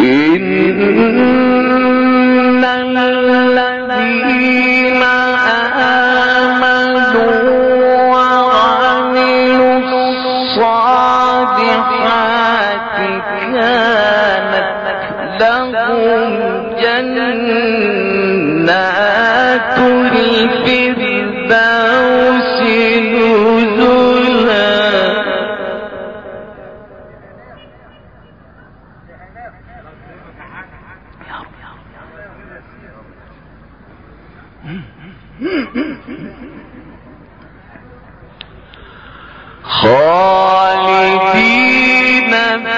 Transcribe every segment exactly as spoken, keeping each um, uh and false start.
خالدين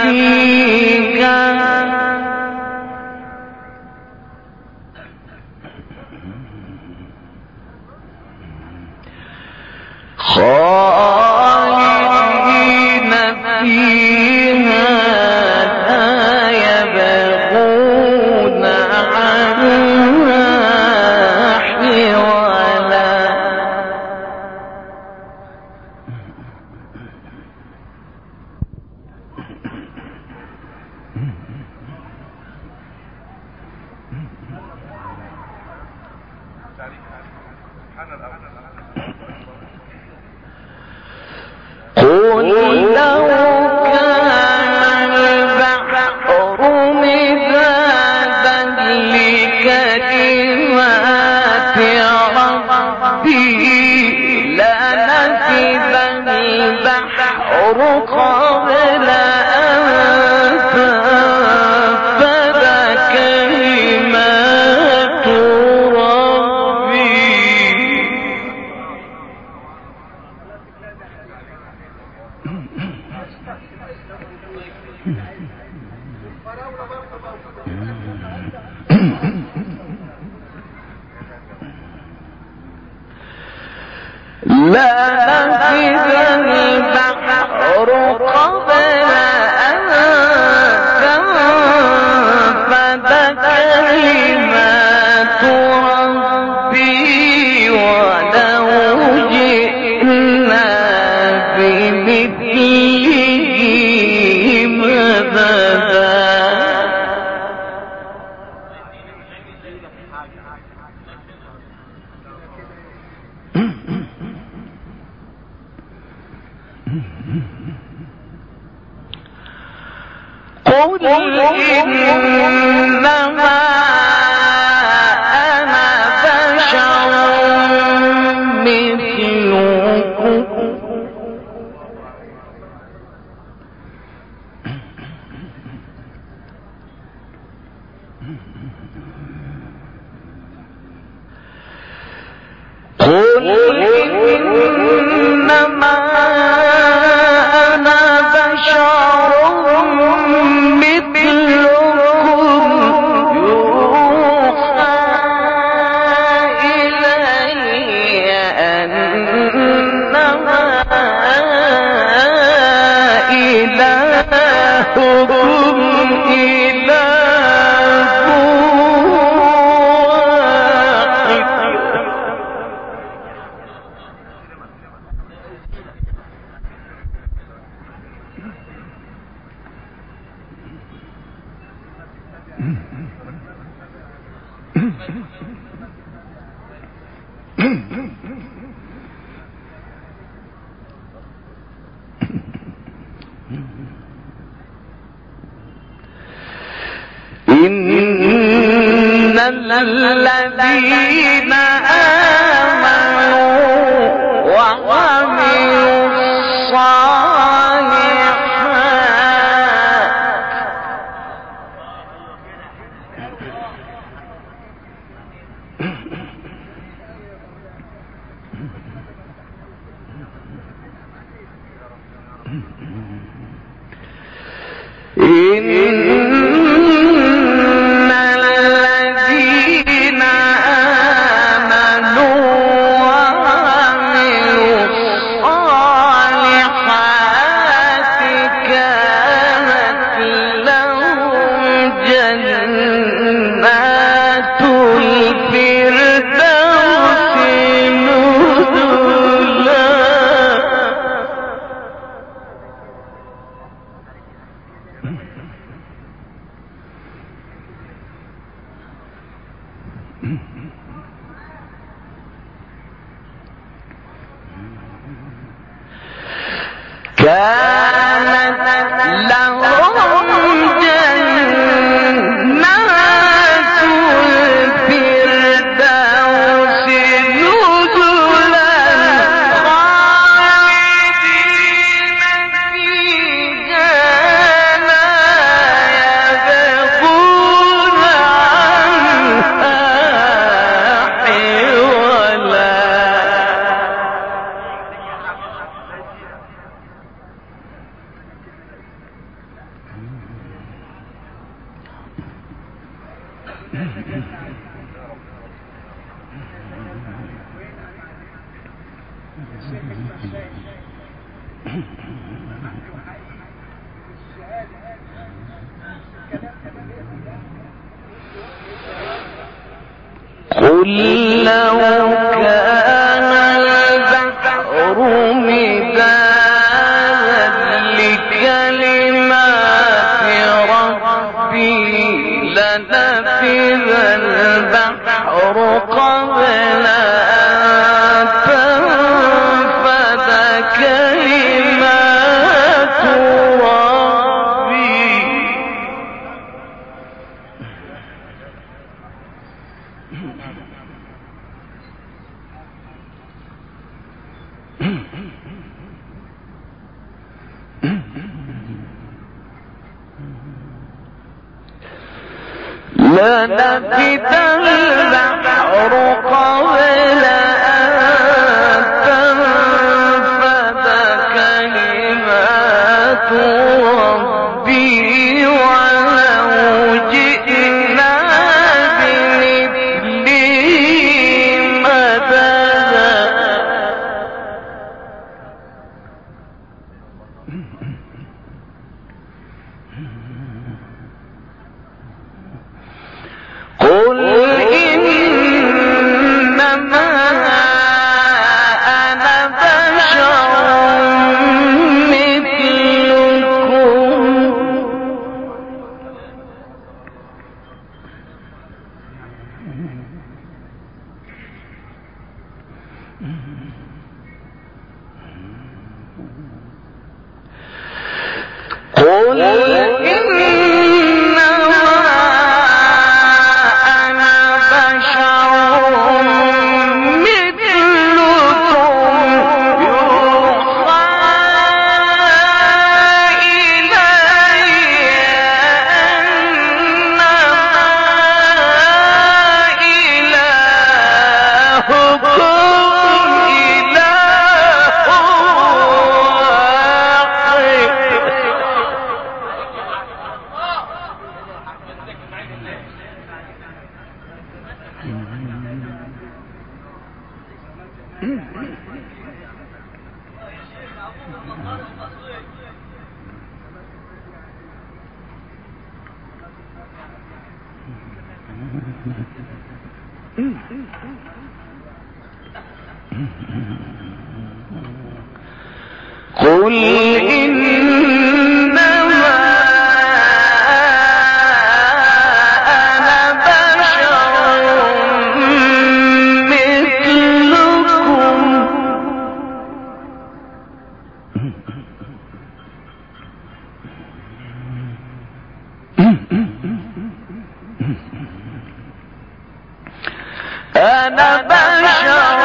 فيها خالدين فيها لا يبغون عنها حولا قل لو كان البحر مدادا لكلمات ربي لنفد البحر قبل أن تنفد كلمات ربي لا نفد البحر قبل أن تنفد كلمات ربي ولو جئنا بمثله مددا قل إنما أنا بشر مثلكم قل إنما أنا بشر مثلكم يوحى إلي أنما إلهكم إله إن الذين آمنوا وعملوا الصالحات إن الذين آمنوا وعملوا الصالحات كانت لهم جنات الفردوس نزلا قل لو كان البحر مدادا لكلمات ربي لنفذ البحر قبل أن تنفذ كلمات ربي. لنفذ البحر قبل أن تنفذ كلمات ربي ولو جئنا بمثله مددا. قل إنما أنا بشر مثلكم قل قل إنما أنا بشر مثلكم أنا بشر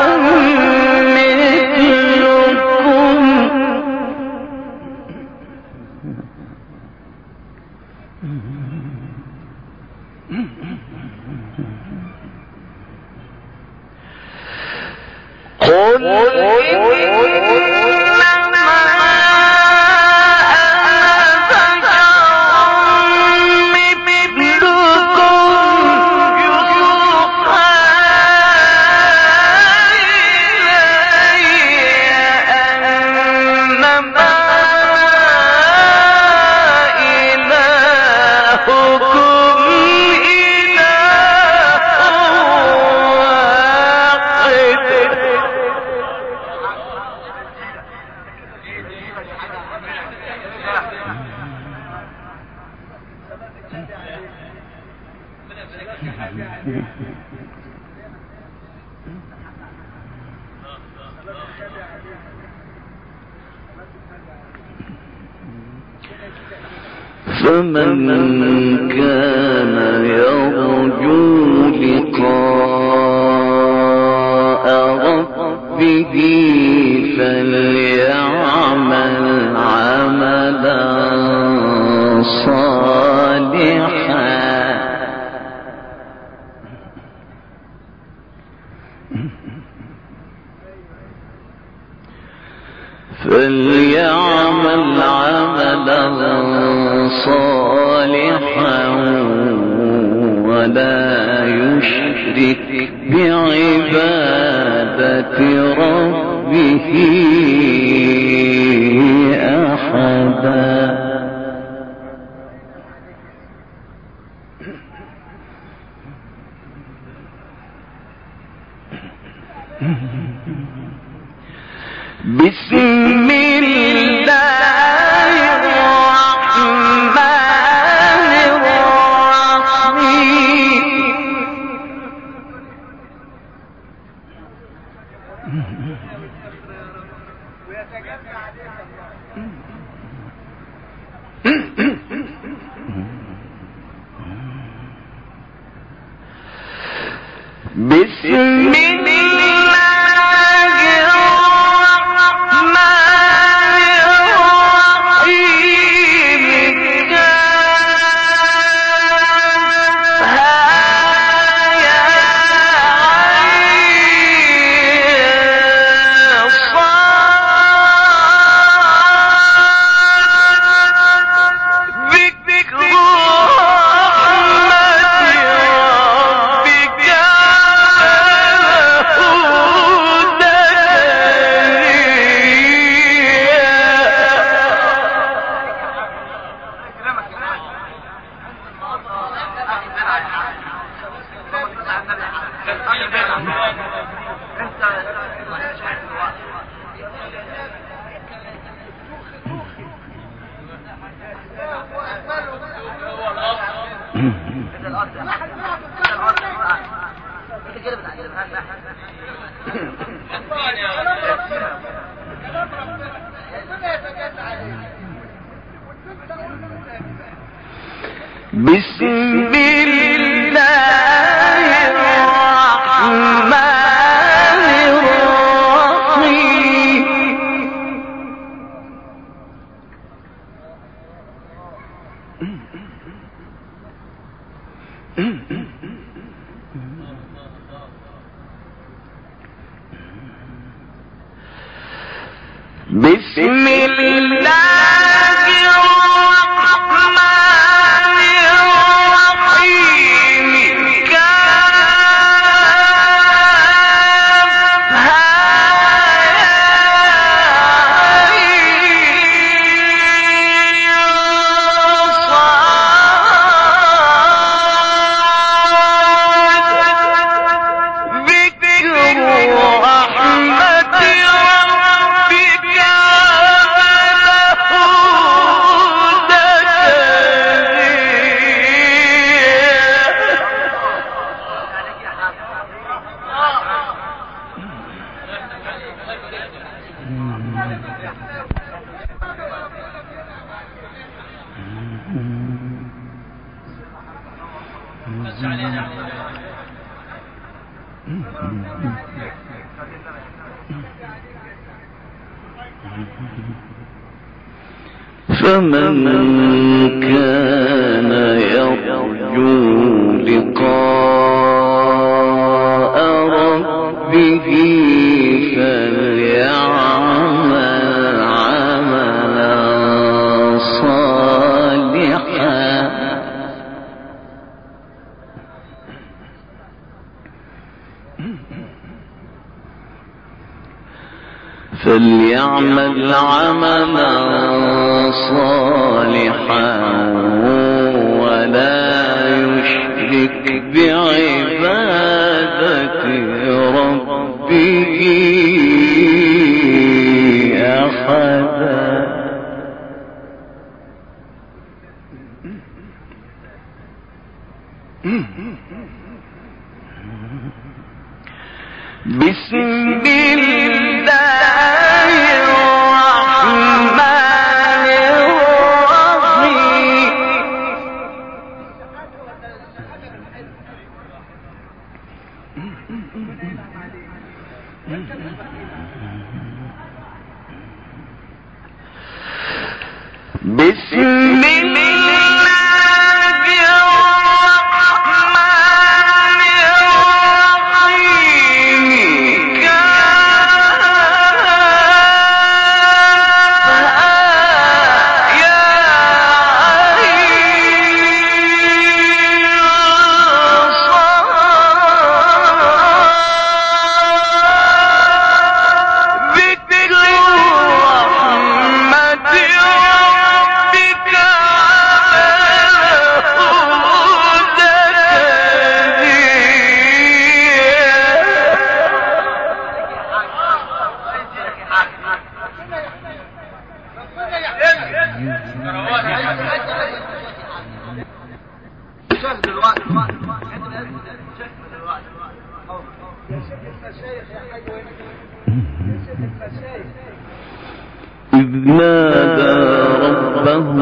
قل إنما أنا بشر مثلكم يوحى إلي أنما إلهكم فمن كان يرجو لقاء ربه فليعمل عملا صالحا فليعمل عملا صالحا ولا يشرك بعبادة ربه أحدا. بسم الله الرحمن الرحيم. بسم بسم الله الرحمن الرحيم. بسم الله فمن كان يرجو لقاء ربه فليعمل عملا صالحا فليعمل عملا صالحا ولا يشرك بعبادة ربه أحدا. بسم الله الرحمن الرحيم. شيخ دلوقتي عندنا اسم شيخ دلوقتي يا شيخ المشايخ يا حي يا شيخ المشايخ إذ نادى ربه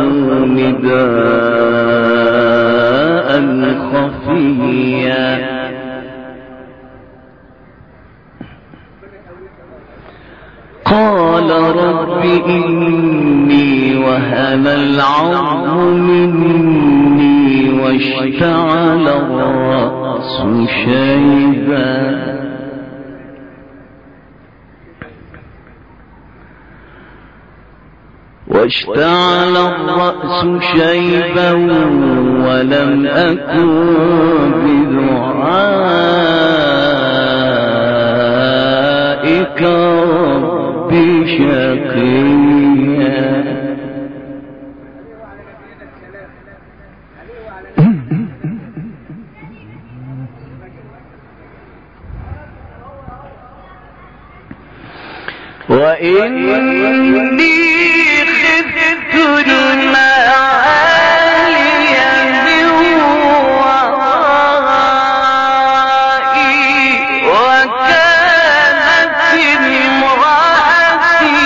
نداء خفيا قال رب إني وهن العظم مني واشتعل الرأس شيبا واشتعل الرأس شيبا ولم أكن بدعائك رب شقيا. وإني خفت المعالي من ورائي وكانت امرأتي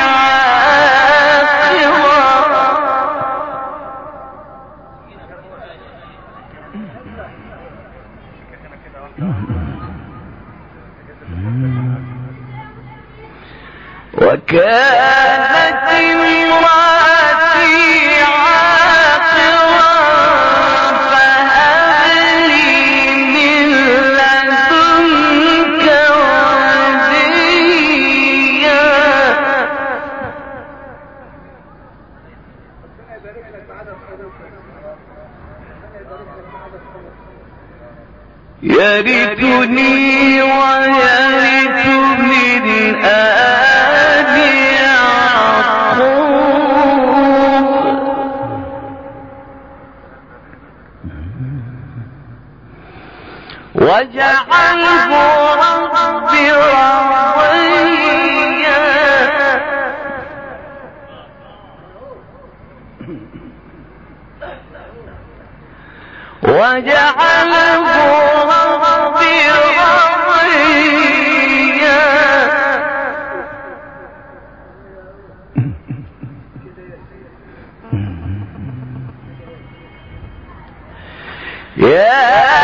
وكانت امرأتي عاقرا فهب لي من لدنك وليا. يرثني ويرث من آل يعقوب واجعله رب رضيا. واجعله رب رضيا. يا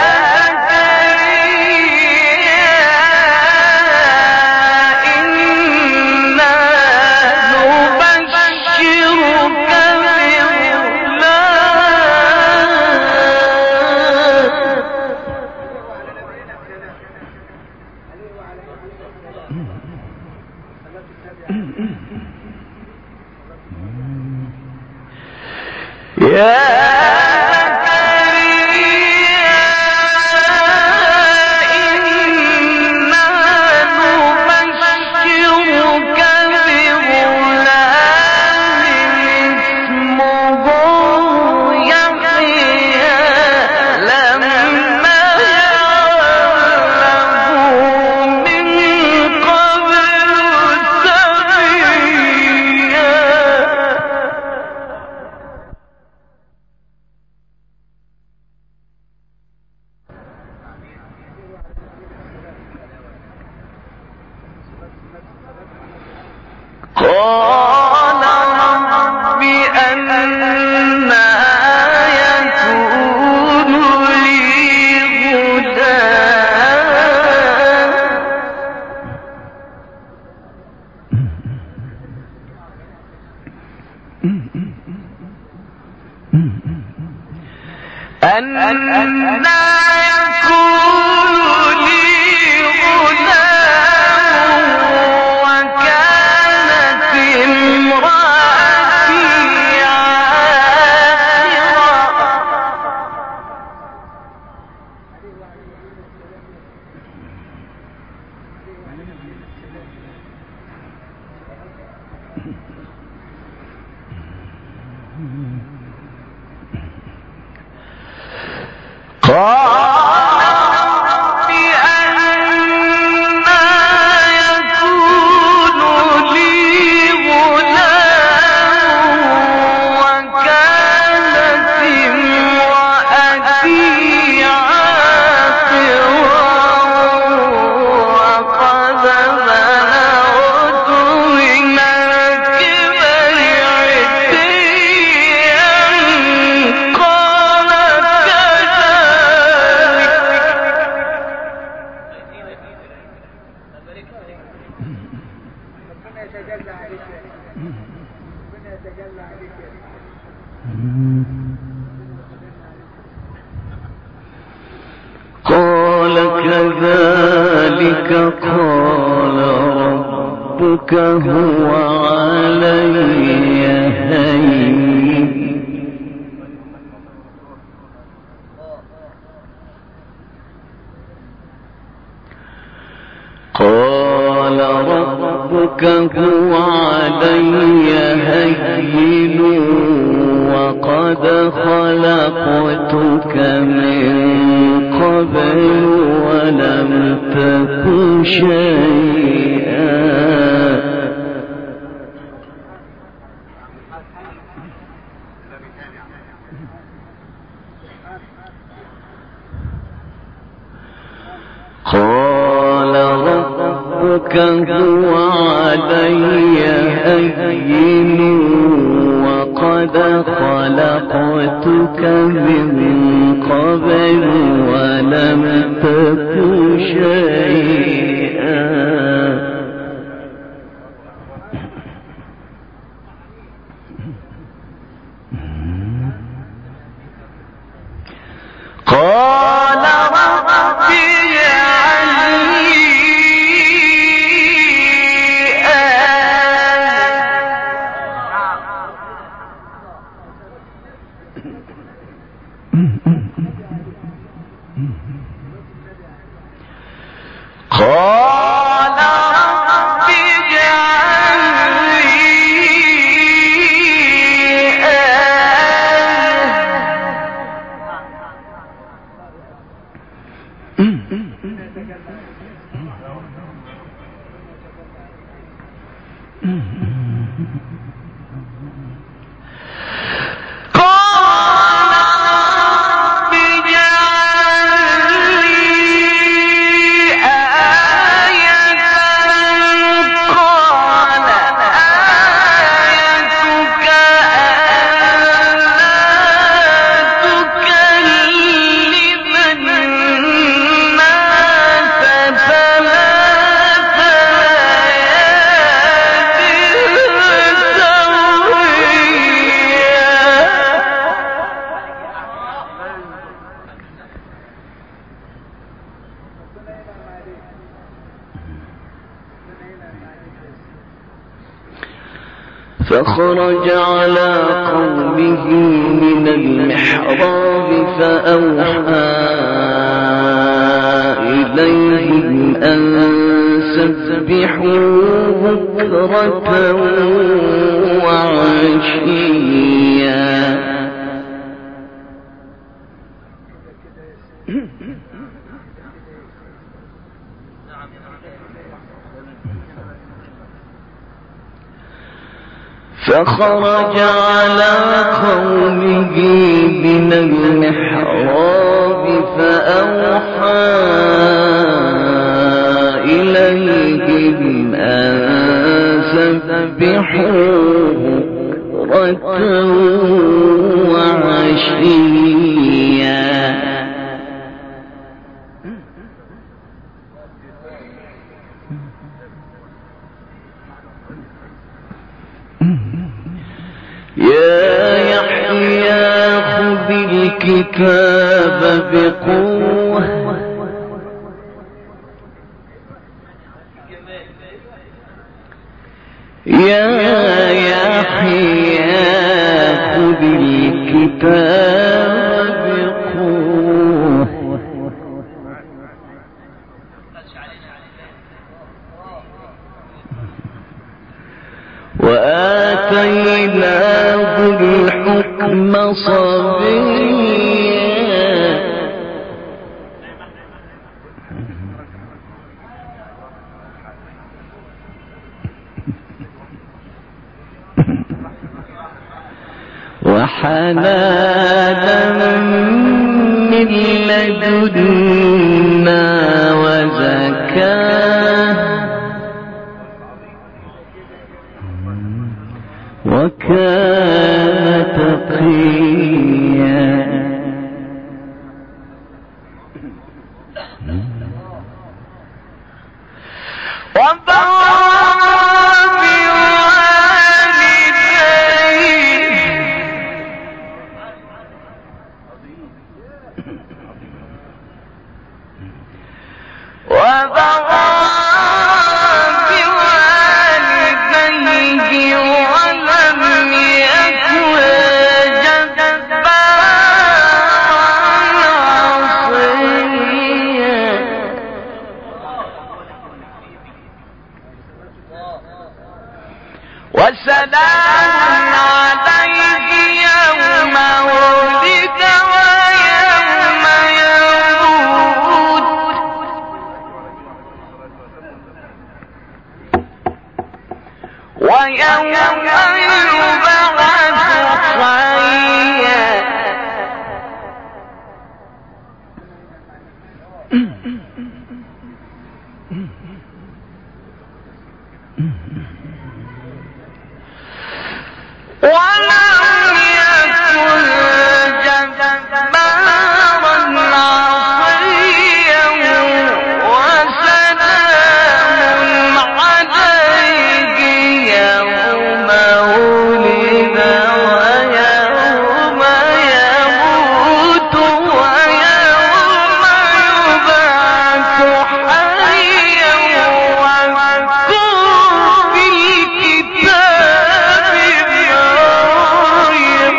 قال رب أنى يكون لي غلام أنى يكون لي غلام وكانت امرأتي عاقرا. قال كذلك قال ربك هو علي هين قال ربك هو علي هين وقد خلقتك من قبل ولم تك شيئا قال ربك هو علي هين وقد خلقتك من قبل ولم تك شيئا قال رب اجعل لي قال رب اجعل لي فخرج على قومه من المحراب فأوحى إليهم أن سبحوا بكرة وعشيا فخرج على قومه من المحراب فأوحى إليهم أن سبحوا بكرة وعشيا يا يحيى خذ الكتاب بقوة يا يحيى خذ الكتاب بقوة وآتيناه الحكم صبيا وحنانا من لدنا وزكاة وكان تقيا وبرا بوالديه ولم يكن جبارا عصيا وسلام عليه يوم ولد ويوم يموت ويوم يبعث حيا ولم يكن جبارا عصيا وسلام عليه يوم ولد ويوم يموت ويوم يبعث حيا واذكر في الكتاب إبراهيم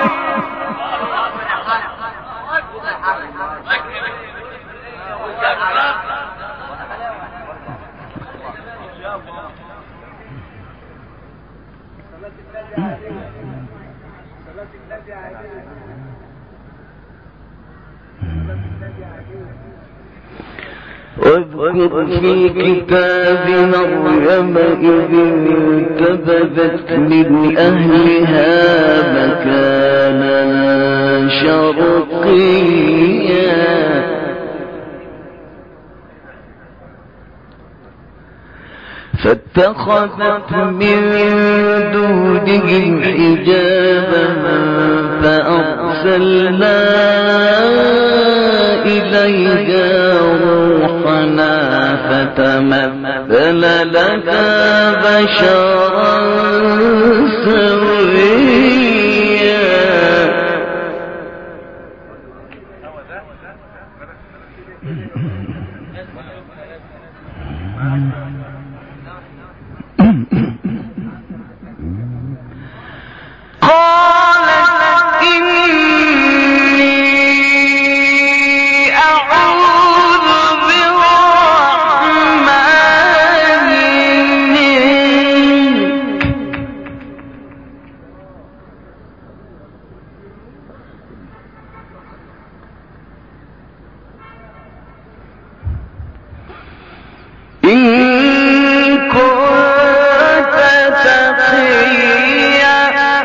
واذكر في كتاب مريم إذ انتبذت من أهلها مكانا شرقيا فاتخذت من دونهم حجابا فأرسلنا إليها روحنا فتمثل لها بشرا سويا قالت إني أعوذ بالرحمن منك إن كنت تقيا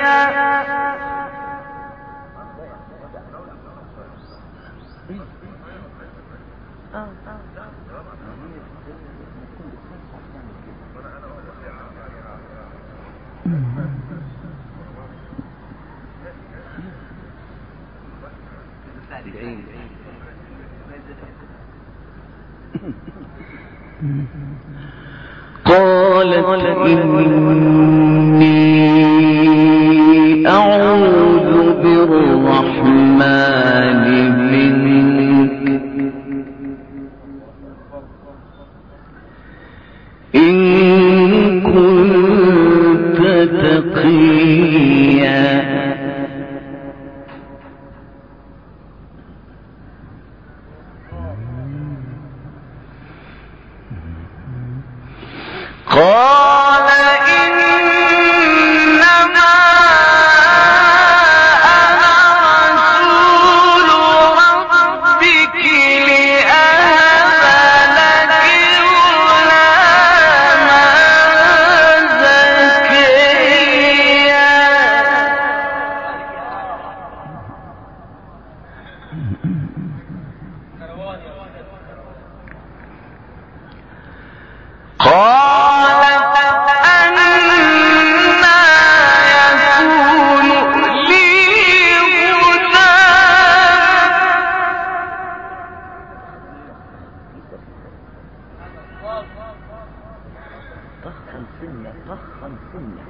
قالت إني أعوذ بالرحمن منك إن كنت تقيا قال إنما أنا رسول ربك لأهب لك غلاما زكيا قالت أنى يكون لي غلام طخن سنة طخن سنة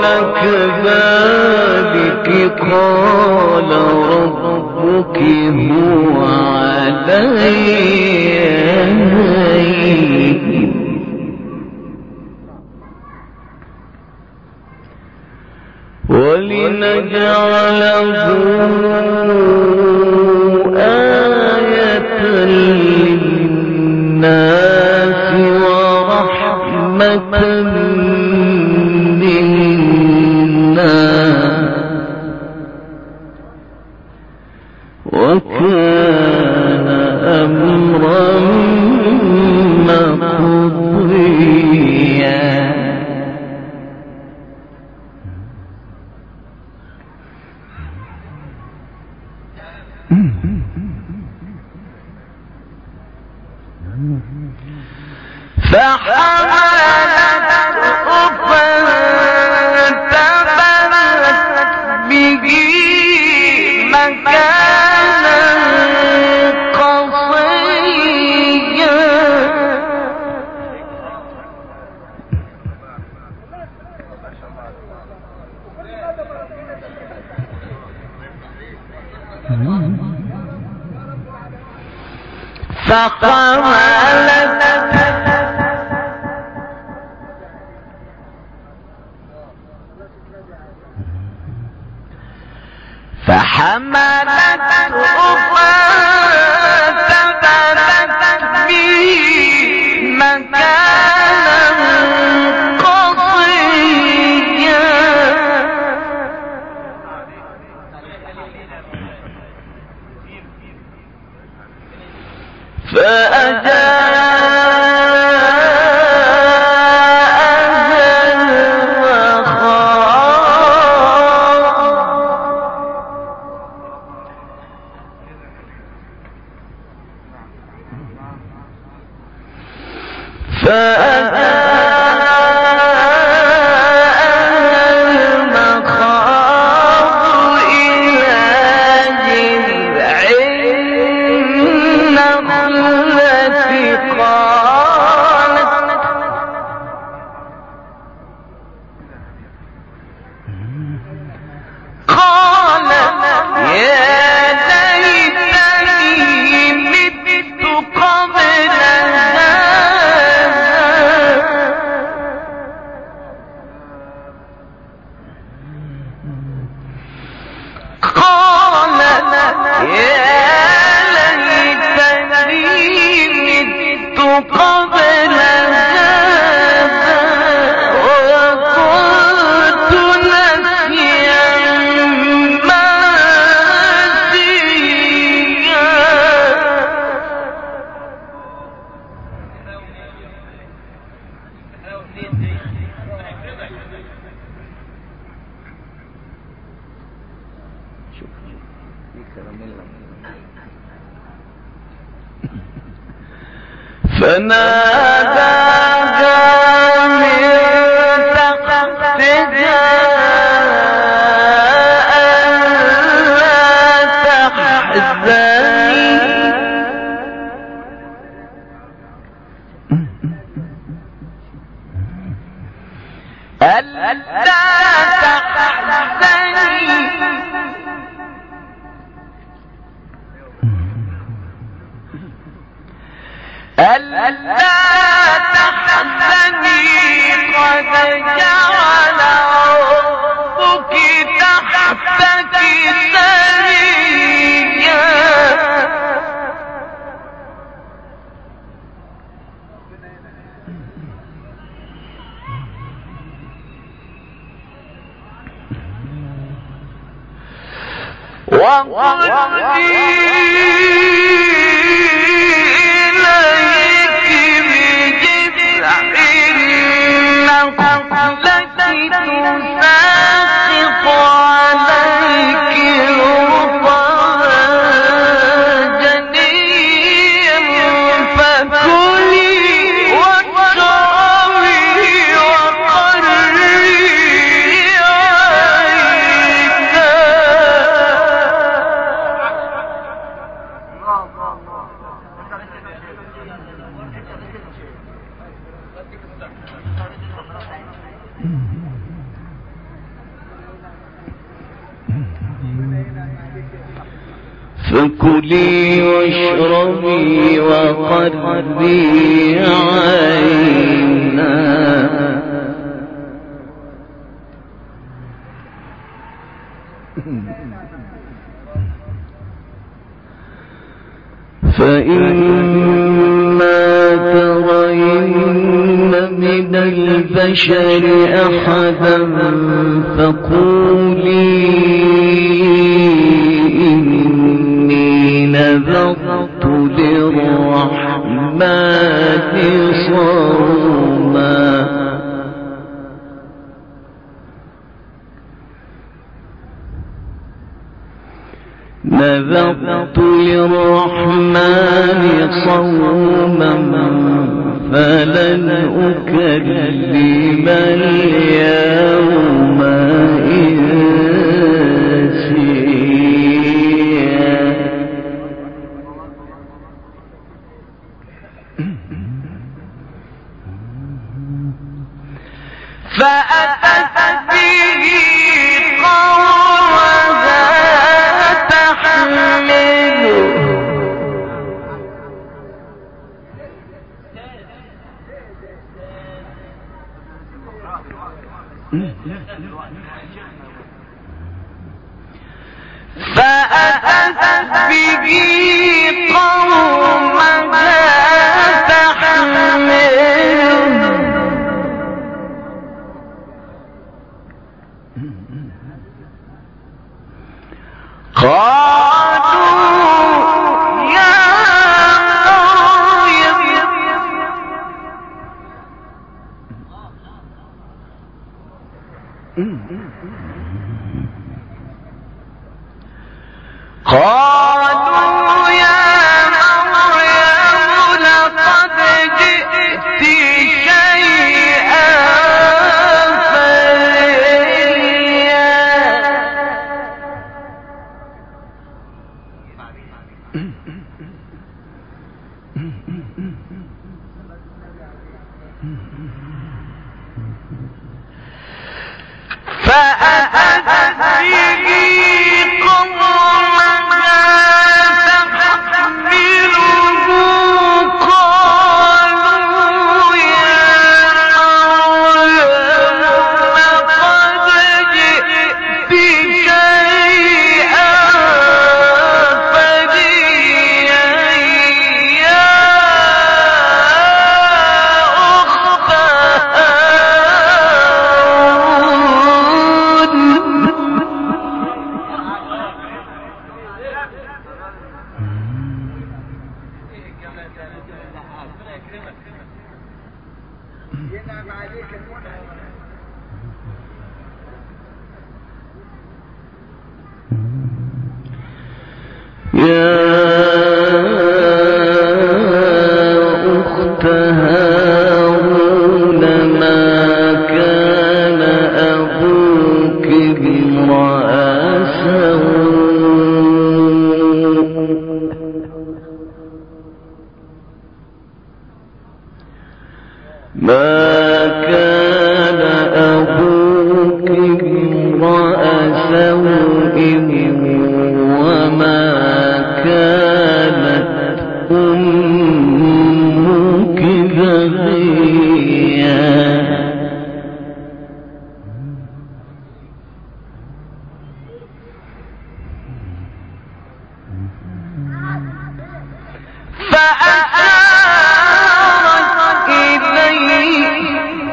كذلك قال ربك هو علي هين ولنجعله آية للناس ورحمة منا وكان أمرا مقضيا. فحملته به مكانا قصيا. فحملته فحملته فانتبذت به مكانا قصيا. فناداها من تحتها ألا تحزني ألا تحزني ألا تحزني قد جعل ربك تحتك سريا. وقضي تساقط عليك رطبا جنيا فكلي واشربي وقري عينا. فكلي واشربي وقري عينا فإما ترين من البشر أحدا فقولي إني نذرت للرحمن صوما نذرت للرحمن صوما فلن أكلم اليوم إنسيا فأتت به قومها تحمله فأتت به قومها تحمله قالوا يا قالوا يا مريم لقد جئت شيئا فريا فأتت به قومها تحمله قالوا يا مريم لقد جئت شيئا فريا يا أخت ينعم عليك المنعم. يا أخت هارون ما كان أبوك امرأ سوء ما كان أبوك امرأ سوء وما كانت أمك بغيا فأشارت إليه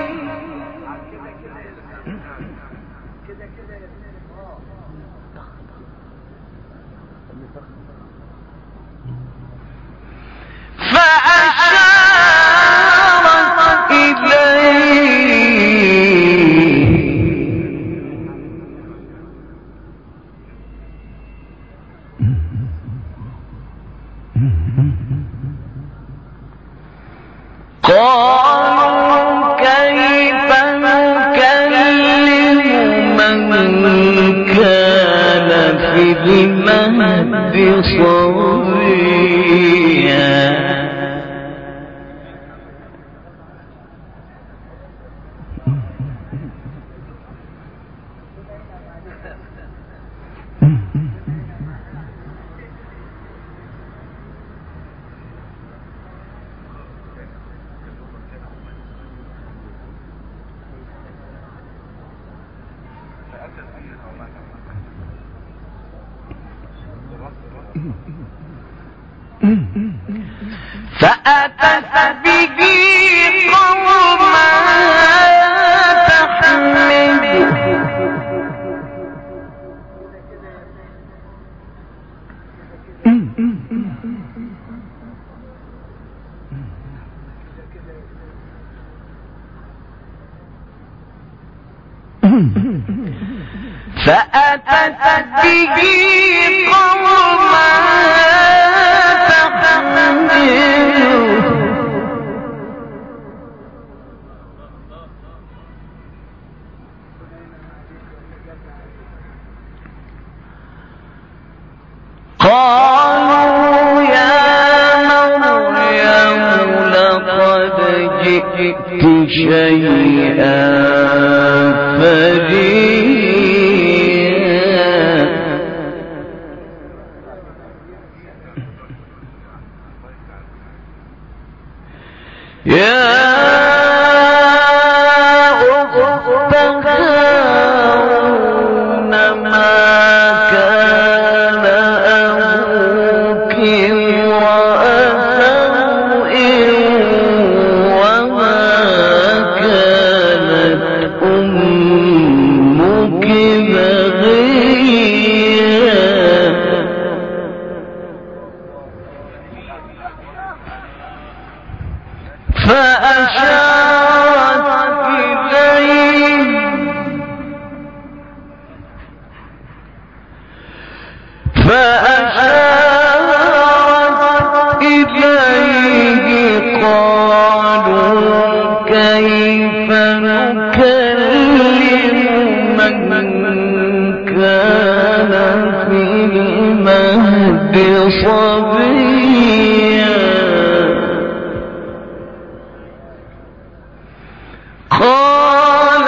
فأشارت إليه قالوا كيف نكلم من كان في المهد صبيا فأتت به قوما تحمله فأتت به قوما قالوا يا مريم لقد جئت شيئا فريا يا أخت هارون ما كان أبوك امرأ سوء وما كانت أمك بغيا فأشارت إليه فأشارت إليه قالوا كيف نكلم من كان في المهد صبيا قال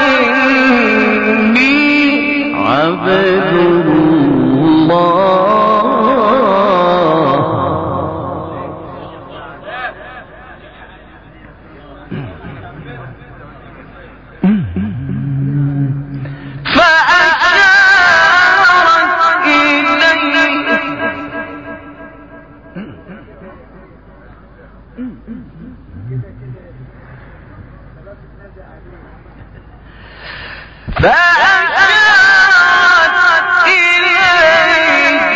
إني عبد فأشارت إليه فأشارت إليه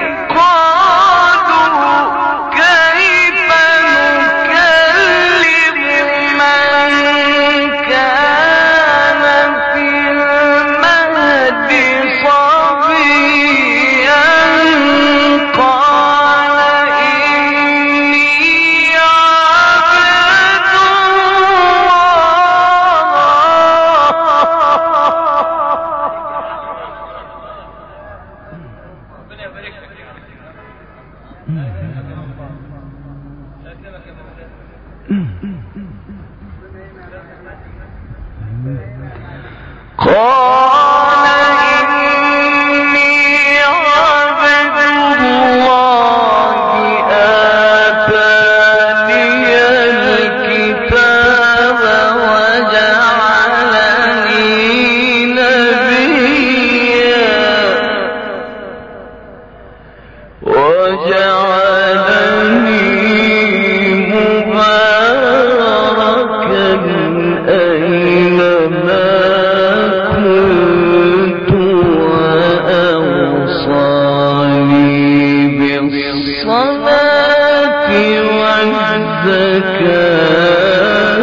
قالوا كيف نكلم من كان في المهد صبيا قال إني عبد قال إني عبد الله آتاني الكتاب وجعلني نبيا وجعلني مباركا أينما كنت وأوصاني بالصلاة والزكاة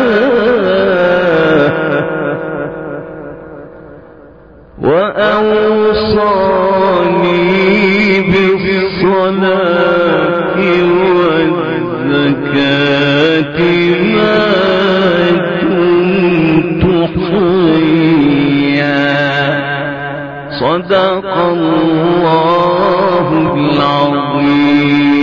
وأوصاني بالصلاة والزكاة ما كنت حيا صدق الله العظيم.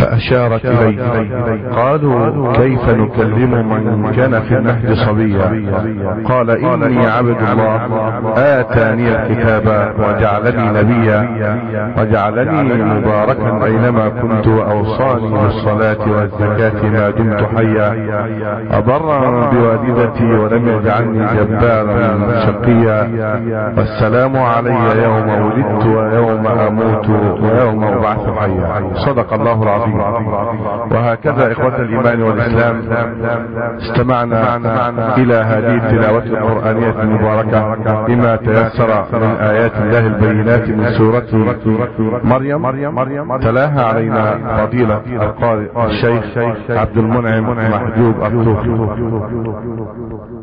فأشارت إليه. قالوا كيف نكلم من كان في المهد صبيا؟ قال إني عبد الله آتاني الكتاب وجعلني نبيا وجعلني مباركا أينما كنت وأوصاني بالصلاة والزكاة ما دمت حيا أبرا بوالدتي ولم يجعلني جبارا شقيا والسلام علي يوم ولدت ويوم أموت ويوم أبعث حيا. صدق الله العظيم. وهكذا إخوة الإيمان والإسلام استمعنا إلى هذه التلاوة القرآنية المباركة بما تيسر من آيات الله البينات من سورة مريم. تلاها علينا فضيلة القارئ الشيخ عبد المنعم محجوب الطوفي.